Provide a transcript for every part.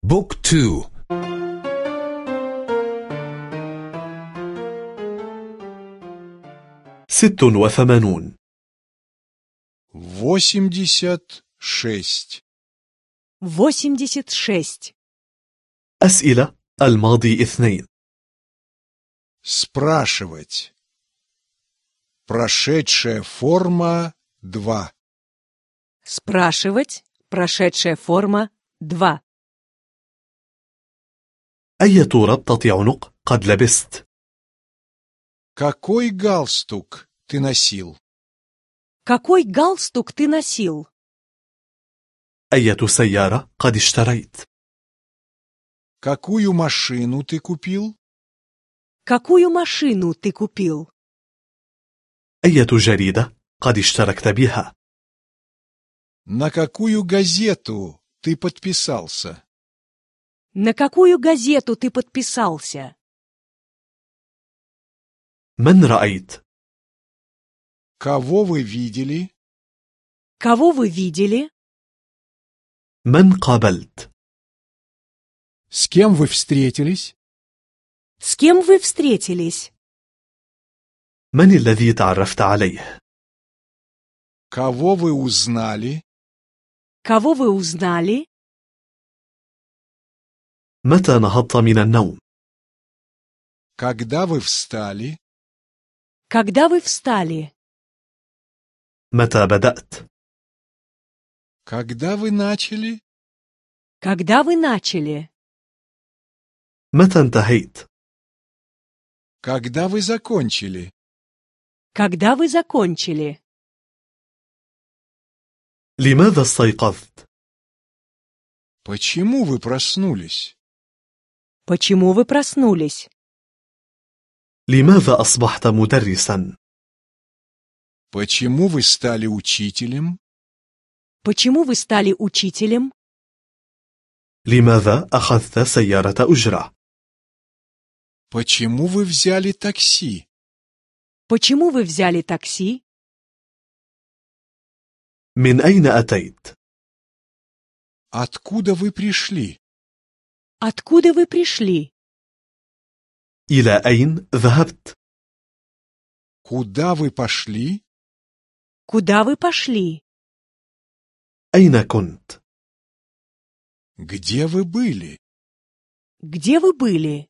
بوك تو. 86. 86. 86. أسئلة الماضي 2. Спрашивать. Прошедшая форма 2. Спрашивать. Прошедшая форма 2. أية ربطة عنق قد لبست؟ Какой галстук ты носил? Какой галстук ты носил? أية سيارة قد اشتريت؟ Какую машину ты купил? Какую машину ты купил? أية جريدة قد اشتركت بها؟ На какую газету ты подписался? На какую газету ты подписался? من رأيت؟ Кого вы видели? Кого вы видели? من قابلت؟ С кем вы встретились? С кем вы встретились? من الذي تعرفت عليه؟ Кого вы узнали? Кого вы узнали? متى نهضت من النوم؟ Когда вы встали? Когда вы встали? متى بدأت؟ Когда вы начали? Когда вы начали? متى انتهيت؟ Когда вы закончили? Когда вы закончили? لماذا استيقظت؟ Почему вы проснулись? Почему вы проснулись? لماذا أصبحت مدرسا؟ Почему вы стали учителем? Почему вы стали учителем? لماذا أخذت سيارة أجرة؟ Почему вы взяли такси? Почему вы взяли такси? من أين أتيت؟ Откуда вы пришли? Откуда вы пришли? إلى أين ذهبت؟ Куда вы пошли? Куда вы пошли? أين كنت؟ Где вы были? Где вы были?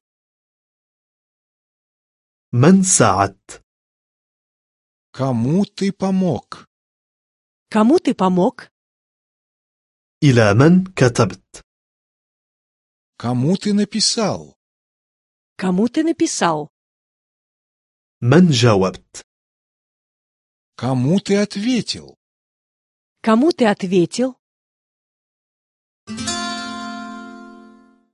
من ساعدت؟ Кому ты помог? Кому ты помог? إلى من كتبت؟ Кому ты написал? Кому ты написал? من جاوبت؟ Кому ты ответил? Кому ты ответил?